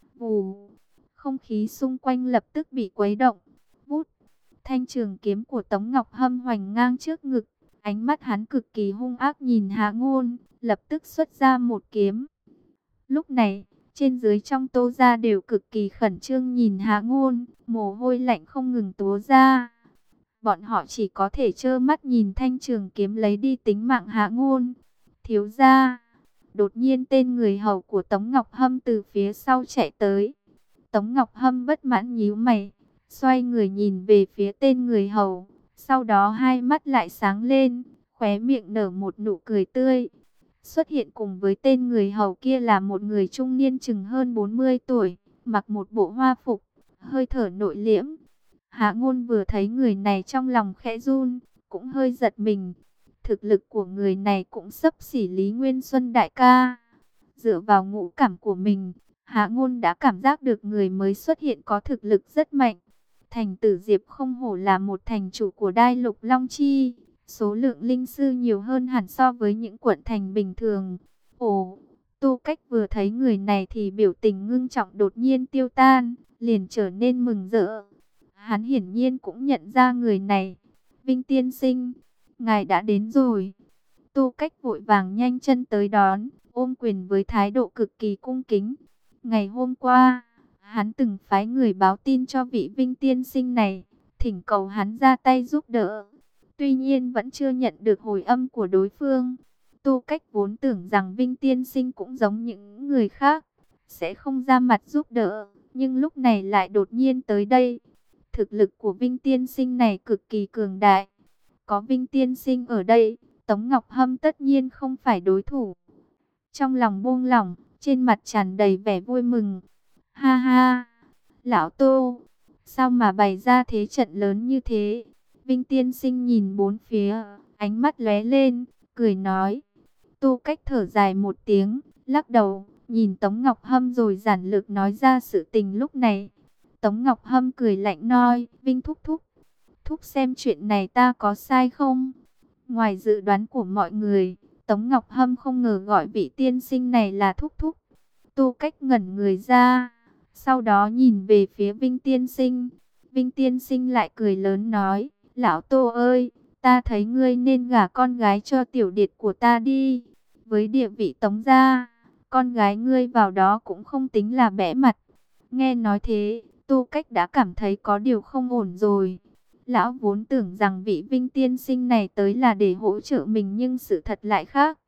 Vù, không khí xung quanh lập tức bị quấy động. Vút, thanh trường kiếm của Tống Ngọc Hâm hoành ngang trước ngực. Ánh mắt hắn cực kỳ hung ác nhìn Hạ Ngôn, lập tức xuất ra một kiếm. Lúc này, trên dưới trong Tô gia đều cực kỳ khẩn trương nhìn Hạ Ngôn, mồ hôi lạnh không ngừng túa ra. Bọn họ chỉ có thể trơ mắt nhìn thanh trường kiếm lấy đi tính mạng Hạ Ngôn. Thiếu gia! Đột nhiên tên người hầu của Tống Ngọc Hâm từ phía sau chạy tới. Tống Ngọc Hâm bất mãn nhíu mày, xoay người nhìn về phía tên người hầu. Sau đó hai mắt lại sáng lên, khóe miệng nở một nụ cười tươi. Xuất hiện cùng với tên người hầu kia là một người trung niên chừng hơn 40 tuổi, mặc một bộ hoa phục, hơi thở nội liễm. Hạ Ngôn vừa thấy người này trong lòng khẽ run, cũng hơi giật mình. Thực lực của người này cũng xấp xỉ Lý Nguyên Xuân đại ca. Dựa vào ngũ cảm của mình, Hạ Ngôn đã cảm giác được người mới xuất hiện có thực lực rất mạnh. Thành Tử Diệp không hổ là một thành chủ của Đai Lục Long Chi, số lượng linh sư nhiều hơn hẳn so với những quận thành bình thường. Ồ, Tô Cách vừa thấy người này thì biểu tình ngưng trọng đột nhiên tiêu tan, liền trở nên mừng rỡ. Hắn hiển nhiên cũng nhận ra người này. Vinh tiên sinh, ngài đã đến rồi. Tô Cách vội vàng nhanh chân tới đón, ôm quyền với thái độ cực kỳ cung kính. Ngày hôm qua, hắn từng phái người báo tin cho vị Vinh tiên sinh này, thỉnh cầu hắn ra tay giúp đỡ. Tuy nhiên vẫn chưa nhận được hồi âm của đối phương. Tô Cách vốn tưởng rằng Vinh tiên sinh cũng giống những người khác, sẽ không ra mặt giúp đỡ, nhưng lúc này lại đột nhiên tới đây. Thực lực của Vinh tiên sinh này cực kỳ cường đại. Có Vinh tiên sinh ở đây, Tống Ngọc Hâm tất nhiên không phải đối thủ. Trong lòng buông lỏng, trên mặt tràn đầy vẻ vui mừng. Ha ha, lão Tô, sao mà bày ra thế trận lớn như thế? Vinh tiên sinh nhìn bốn phía, ánh mắt lóe lên, cười nói. Tô Cách thở dài một tiếng, lắc đầu, nhìn Tống Ngọc Hâm rồi giản lược nói ra sự tình lúc này. Tống Ngọc Hâm cười lạnh nói, Vinh thúc thúc, thúc xem chuyện này ta có sai không? Ngoài dự đoán của mọi người, Tống Ngọc Hâm không ngờ gọi vị tiên sinh này là thúc thúc. Tô Cách ngẩn người ra, sau đó nhìn về phía Vinh tiên sinh. Vinh tiên sinh lại cười lớn nói, lão Tô ơi, ta thấy ngươi nên gả con gái cho tiểu điệt của ta đi. Với địa vị Tống gia, con gái ngươi vào đó cũng không tính là bẽ mặt. Nghe nói thế, Tô Cách đã cảm thấy có điều không ổn rồi. Lão vốn tưởng rằng vị Vinh tiên sinh này tới là để hỗ trợ mình, nhưng sự thật lại khác.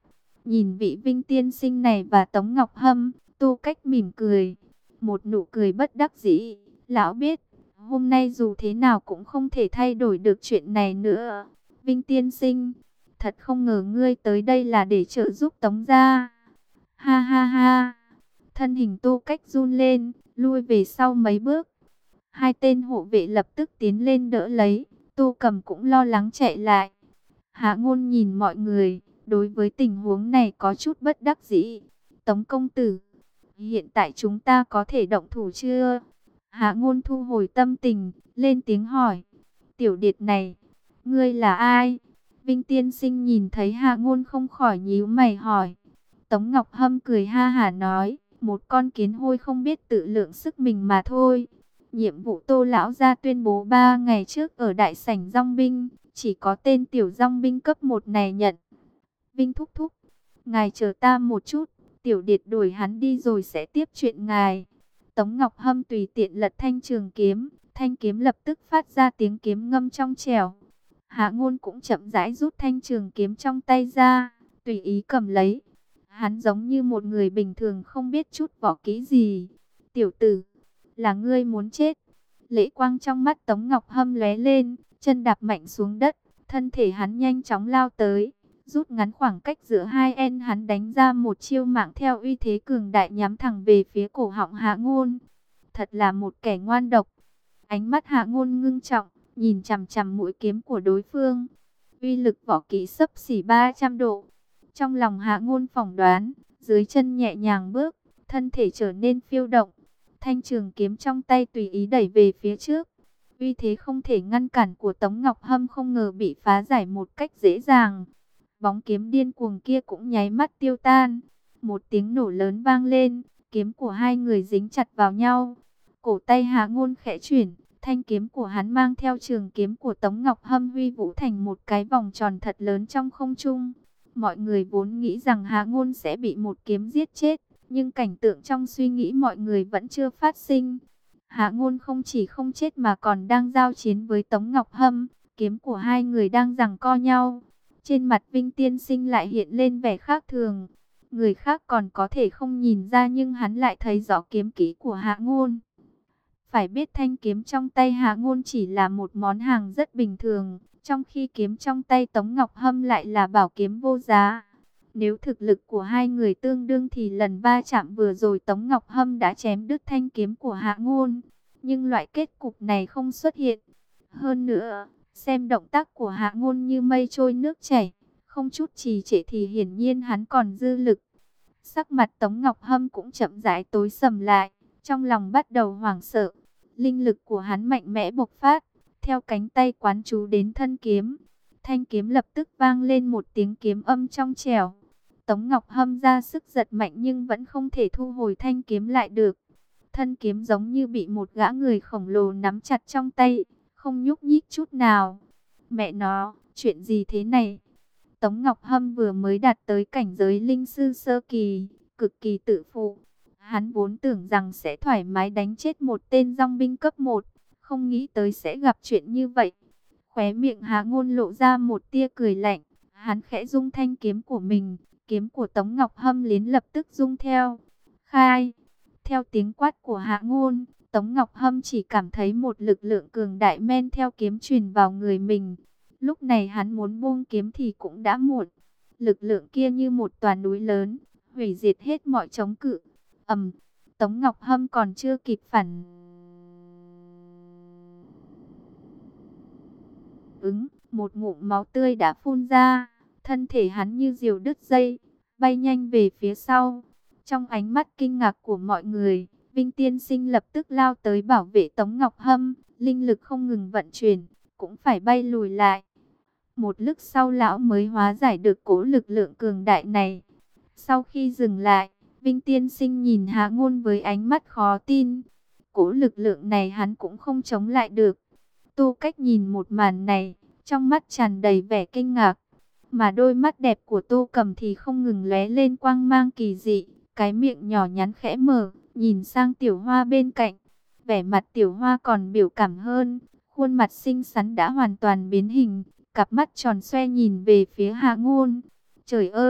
Nhìn vị Vinh tiên sinh này và Tống Ngọc Hâm, Tô Cách mỉm cười, một nụ cười bất đắc dĩ. Lão biết, hôm nay dù thế nào cũng không thể thay đổi được chuyện này nữa. Vinh tiên sinh, thật không ngờ ngươi tới đây là để trợ giúp Tống gia. Ha ha ha. Thân hình Tô Cách run lên, lui về sau mấy bước. Hai tên hộ vệ lập tức tiến lên đỡ lấy. Tô Cầm cũng lo lắng chạy lại. Hạ Ngôn nhìn mọi người, đối với tình huống này có chút bất đắc dĩ. Tống công tử, hiện tại chúng ta có thể động thủ chưa? Hạ Ngôn thu hồi tâm tình, lên tiếng hỏi. Tiểu điệt này, ngươi là ai? Vinh tiên sinh nhìn thấy Hạ Ngôn không khỏi nhíu mày hỏi. Tống Ngọc Hâm cười ha hả nói, một con kiến hôi không biết tự lượng sức mình mà thôi. Nhiệm vụ Tô lão gia tuyên bố 3 ngày trước ở đại sảnh dong binh, chỉ có tên tiểu dong binh cấp 1 này nhận. Vinh thúc thúc, ngài chờ ta một chút, tiểu điệt đuổi hắn đi rồi sẽ tiếp chuyện ngài. Tống Ngọc Hâm tùy tiện lật thanh trường kiếm, thanh kiếm lập tức phát ra tiếng kiếm ngâm trong trẻo. Hạ Ngôn cũng chậm rãi rút thanh trường kiếm trong tay ra, tùy ý cầm lấy. Hắn giống như một người bình thường không biết chút võ kỹ gì. Tiểu tử, là ngươi muốn chết. Lễ quang trong mắt Tống Ngọc Hâm lóe lên, chân đạp mạnh xuống đất, thân thể hắn nhanh chóng lao tới, rút ngắn khoảng cách giữa hai en, hắn đánh ra một chiêu mạng theo uy thế cường đại nhắm thẳng về phía cổ họng Hạ Ngôn. Thật là một kẻ ngoan độc. Ánh mắt Hạ Ngôn ngưng trọng, nhìn chằm chằm mũi kiếm của đối phương. Uy lực võ kỹ xấp xỉ 300 độ. Trong lòng Hạ Ngôn phỏng đoán, dưới chân nhẹ nhàng bước, thân thể trở nên phiêu động. Thanh trường kiếm trong tay tùy ý đẩy về phía trước. Uy thế không thể ngăn cản của Tống Ngọc Hâm không ngờ bị phá giải một cách dễ dàng. Bóng kiếm điên cuồng kia cũng nháy mắt tiêu tan. Một tiếng nổ lớn vang lên, kiếm của hai người dính chặt vào nhau. Cổ tay Hạ Ngôn khẽ chuyển, thanh kiếm của hắn mang theo trường kiếm của Tống Ngọc Hâm huy vũ thành một cái vòng tròn thật lớn trong không trung. Mọi người vốn nghĩ rằng Hạ Ngôn sẽ bị một kiếm giết chết, nhưng cảnh tượng trong suy nghĩ mọi người vẫn chưa phát sinh. Hạ Ngôn không chỉ không chết mà còn đang giao chiến với Tống Ngọc Hâm, kiếm của hai người đang giằng co nhau. Trên mặt Vinh tiên sinh lại hiện lên vẻ khác thường. Người khác còn có thể không nhìn ra nhưng hắn lại thấy rõ kiếm kỹ của Hạ Ngôn. Phải biết thanh kiếm trong tay Hạ Ngôn chỉ là một món hàng rất bình thường, trong khi kiếm trong tay Tống Ngọc Hâm lại là bảo kiếm vô giá. Nếu thực lực của hai người tương đương thì lần va chạm vừa rồi Tống Ngọc Hâm đã chém đứt thanh kiếm của Hạ Ngôn. Nhưng loại kết cục này không xuất hiện. Hơn nữa, xem động tác của Hạ Ngôn như mây trôi nước chảy, không chút trì trệ thì hiển nhiên hắn còn dư lực. Sắc mặt Tống Ngọc Hâm cũng chậm rãi tối sầm lại, trong lòng bắt đầu hoảng sợ. Linh lực của hắn mạnh mẽ bộc phát, theo cánh tay quán chú đến thân kiếm. Thanh kiếm lập tức vang lên một tiếng kiếm âm trong trẻo. Tống Ngọc Hâm ra sức giật mạnh nhưng vẫn không thể thu hồi thanh kiếm lại được. Thân kiếm giống như bị một gã người khổng lồ nắm chặt trong tay, không nhúc nhích chút nào. Mẹ nó, chuyện gì thế này? Tống Ngọc Hâm vừa mới đạt tới cảnh giới linh sư sơ kỳ, cực kỳ tự phụ. Hắn vốn tưởng rằng sẽ thoải mái đánh chết một tên dong binh cấp 1, không nghĩ tới sẽ gặp chuyện như vậy. Khóe miệng Hạ Ngôn lộ ra một tia cười lạnh, hắn khẽ rung thanh kiếm của mình, kiếm của Tống Ngọc Hâm liền lập tức rung theo. Khai! Theo tiếng quát của Hạ Ngôn, Tống Ngọc Hâm chỉ cảm thấy một lực lượng cường đại men theo kiếm truyền vào người mình. Lúc này hắn muốn buông kiếm thì cũng đã muộn. Lực lượng kia như một tòa núi lớn, hủy diệt hết mọi chống cự. Tống Ngọc Hâm còn chưa kịp phản ứng, một ngụm máu tươi đã phun ra, thân thể hắn như diều đứt dây, bay nhanh về phía sau. Trong ánh mắt kinh ngạc của mọi người, Vinh tiên sinh lập tức lao tới bảo vệ Tống Ngọc Hâm, linh lực không ngừng vận chuyển, cũng phải bay lùi lại. Một lúc sau lão mới hóa giải được cỗ lực lượng cường đại này. Sau khi dừng lại, Vinh tiên sinh nhìn Hạ Ngôn với ánh mắt khó tin. Cỗ lực lượng này hắn cũng không chống lại được. Tô Cách nhìn một màn này, trong mắt tràn đầy vẻ kinh ngạc. Mà đôi mắt đẹp của Tô Cầm thì không ngừng lóe lên quang mang kỳ dị. Cái miệng nhỏ nhắn khẽ mở, nhìn sang Tiểu Hoa bên cạnh. Vẻ mặt Tiểu Hoa còn biểu cảm hơn. Khuôn mặt xinh xắn đã hoàn toàn biến hình. Cặp mắt tròn xoe nhìn về phía Hạ Ngôn. Trời ơi,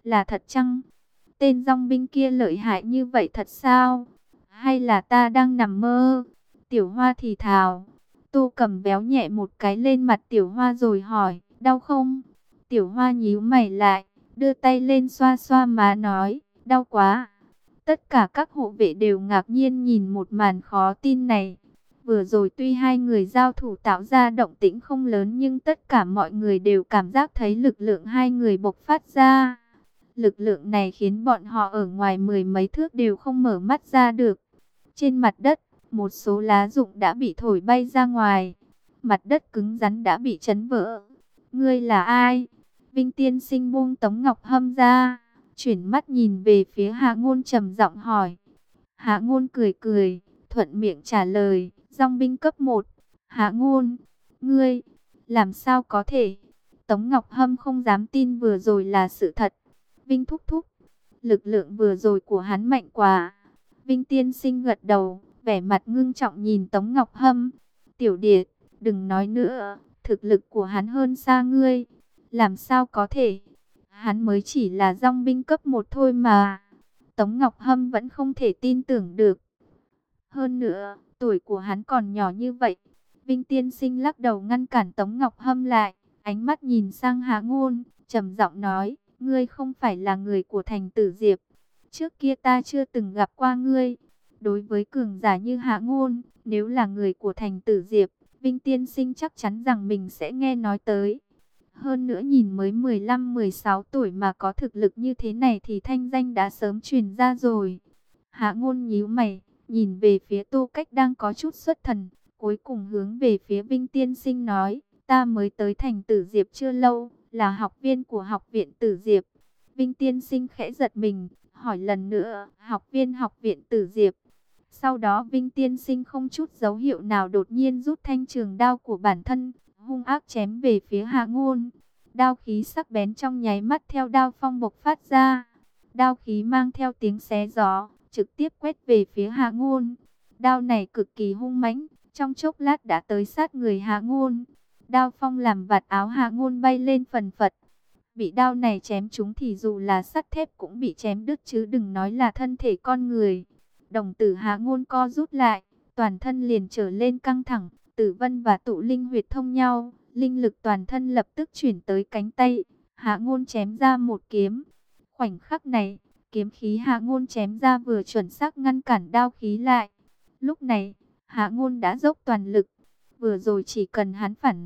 là thật chăng? Tên dòng binh kia lợi hại như vậy thật sao? Hay là ta đang nằm mơ? Tiểu Hoa thì thào. Tô Cầm véo nhẹ một cái lên mặt Tiểu Hoa rồi hỏi, đau không? Tiểu Hoa nhíu mày lại, đưa tay lên xoa xoa má nói, đau quá. Tất cả các hộ vệ đều ngạc nhiên nhìn một màn khó tin này. Vừa rồi tuy hai người giao thủ tạo ra động tĩnh không lớn, nhưng tất cả mọi người đều cảm giác thấy lực lượng hai người bộc phát ra. Lực lượng này khiến bọn họ ở ngoài mười mấy thước đều không mở mắt ra được. Trên mặt đất, một số lá rụng đã bị thổi bay ra ngoài. Mặt đất cứng rắn đã bị chấn vỡ. Ngươi là ai? Vinh Tiên Sinh buông Tống Ngọc Hâm ra, chuyển mắt nhìn về phía Hạ Ngôn trầm giọng hỏi. Hạ Ngôn cười cười, thuận miệng trả lời, dòng binh cấp 1. Hạ Ngôn, ngươi, làm sao có thể? Tống Ngọc Hâm không dám tin vừa rồi là sự thật. Vinh thúc thúc, lực lượng vừa rồi của hắn mạnh quá. Vinh Tiên Sinh gật đầu, vẻ mặt ngưng trọng nhìn Tống Ngọc Hâm. Tiểu Điệt, đừng nói nữa, thực lực của hắn hơn xa ngươi. Làm sao có thể? Hắn mới chỉ là dòng binh cấp 1 thôi mà. Tống Ngọc Hâm vẫn không thể tin tưởng được. Hơn nữa, tuổi của hắn còn nhỏ như vậy. Vinh Tiên Sinh lắc đầu ngăn cản Tống Ngọc Hâm lại, ánh mắt nhìn sang Hạ Ngôn, trầm giọng nói, ngươi không phải là người của thành Tử Diệp. Trước kia ta chưa từng gặp qua ngươi. Đối với cường giả như Hạ Ngôn, nếu là người của thành Tử Diệp, Vinh Tiên Sinh chắc chắn rằng mình sẽ nghe nói tới. Hơn nữa nhìn mới 15-16 tuổi mà có thực lực như thế này thì thanh danh đã sớm truyền ra rồi. Hạ Ngôn nhíu mày, nhìn về phía Tô Cách đang có chút xuất thần, cuối cùng hướng về phía Vinh Tiên Sinh nói, ta mới tới thành Tử Diệp chưa lâu, là học viên của học viện Tử Diệp. Vinh Tiên Sinh khẽ giật mình, hỏi lần nữa, học viên học viện Tử Diệp. Sau đó Vinh Tiên Sinh không chút dấu hiệu nào đột nhiên rút thanh trường đao của bản thân, hung ác chém về phía Hạ Ngôn. Đao khí sắc bén trong nháy mắt theo đao phong bộc phát ra. Đao khí mang theo tiếng xé gió, trực tiếp quét về phía Hạ Ngôn. Đao này cực kỳ hung mãnh, trong chốc lát đã tới sát người Hạ Ngôn. Đao phong làm vạt áo Hạ Ngôn bay lên phần phật. Bị đao này chém trúng thì dù là sắt thép cũng bị chém đứt chứ đừng nói là thân thể con người. Đồng tử Hạ Ngôn co rút lại, toàn thân liền trở lên căng thẳng. Tử Vân và Tụ Linh huyệt thông nhau, linh lực toàn thân lập tức chuyển tới cánh tay. Hạ Ngôn chém ra một kiếm. Khoảnh khắc này, kiếm khí Hạ Ngôn chém ra vừa chuẩn xác ngăn cản đao khí lại. Lúc này, Hạ Ngôn đã dốc toàn lực. Vừa rồi chỉ cần hắn phản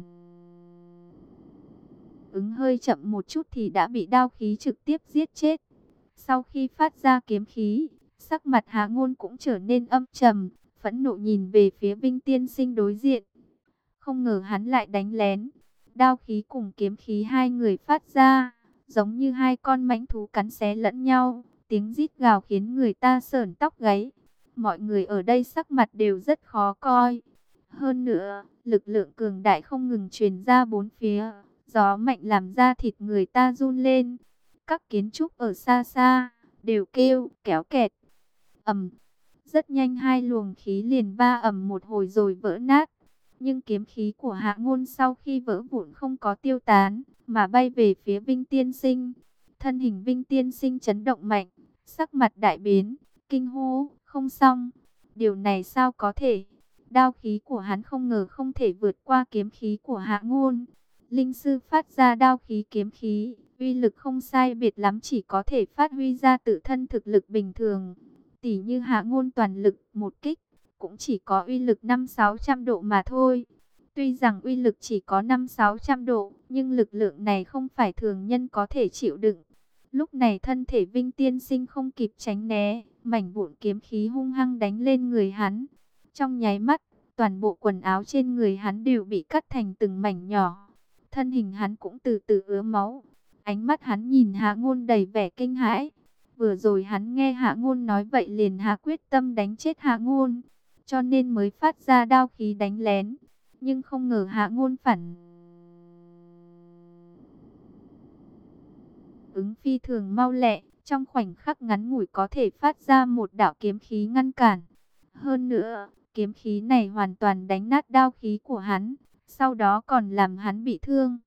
ứng hơi chậm một chút thì đã bị đao khí trực tiếp giết chết. Sau khi phát ra kiếm khí, sắc mặt Hạ Ngôn cũng trở nên âm trầm, phẫn nộ nhìn về phía Vinh Tiên Sinh đối diện. Không ngờ hắn lại đánh lén. Đao khí cùng kiếm khí hai người phát ra, giống như hai con mãnh thú cắn xé lẫn nhau, tiếng rít gào khiến người ta sởn tóc gáy. Mọi người ở đây sắc mặt đều rất khó coi. Hơn nữa, lực lượng cường đại không ngừng truyền ra bốn phía, gió mạnh làm da thịt người ta run lên. Các kiến trúc ở xa xa đều kêu kéo kẹt. Ầm. Rất nhanh hai luồng khí liền va ầm một hồi rồi vỡ nát. Nhưng kiếm khí của Hạ Ngôn sau khi vỡ vụn không có tiêu tán, mà bay về phía Vinh Tiên Sinh. Thân hình Vinh Tiên Sinh chấn động mạnh, sắc mặt đại biến, kinh hô, không xong. Điều này sao có thể? Đao khí của hắn không ngờ không thể vượt qua kiếm khí của Hạ Ngôn. Linh sư phát ra đao khí kiếm khí, uy lực không sai biệt lắm, chỉ có thể phát huy ra tự thân thực lực bình thường. Tỷ như Hạ Ngôn toàn lực một kích, cũng chỉ có uy lực 500-600 độ mà thôi. Tuy rằng uy lực chỉ có 500-600 độ, nhưng lực lượng này không phải thường nhân có thể chịu đựng. Lúc này thân thể Vinh Tiên Sinh không kịp tránh né, mảnh vụn kiếm khí hung hăng đánh lên người hắn. Trong nháy mắt, toàn bộ quần áo trên người hắn đều bị cắt thành từng mảnh nhỏ. Thân hình hắn cũng từ từ ứa máu. Ánh mắt hắn nhìn Hạ Ngôn đầy vẻ kinh hãi. Vừa rồi hắn nghe Hạ Ngôn nói vậy liền hạ quyết tâm đánh chết Hạ Ngôn, cho nên mới phát ra đao khí đánh lén. Nhưng không ngờ Hạ Ngôn phản ứng phi thường mau lẹ, trong khoảnh khắc ngắn ngủi có thể phát ra một đạo kiếm khí ngăn cản. Hơn nữa, kiếm khí này hoàn toàn đánh nát đao khí của hắn, sau đó còn làm hắn bị thương.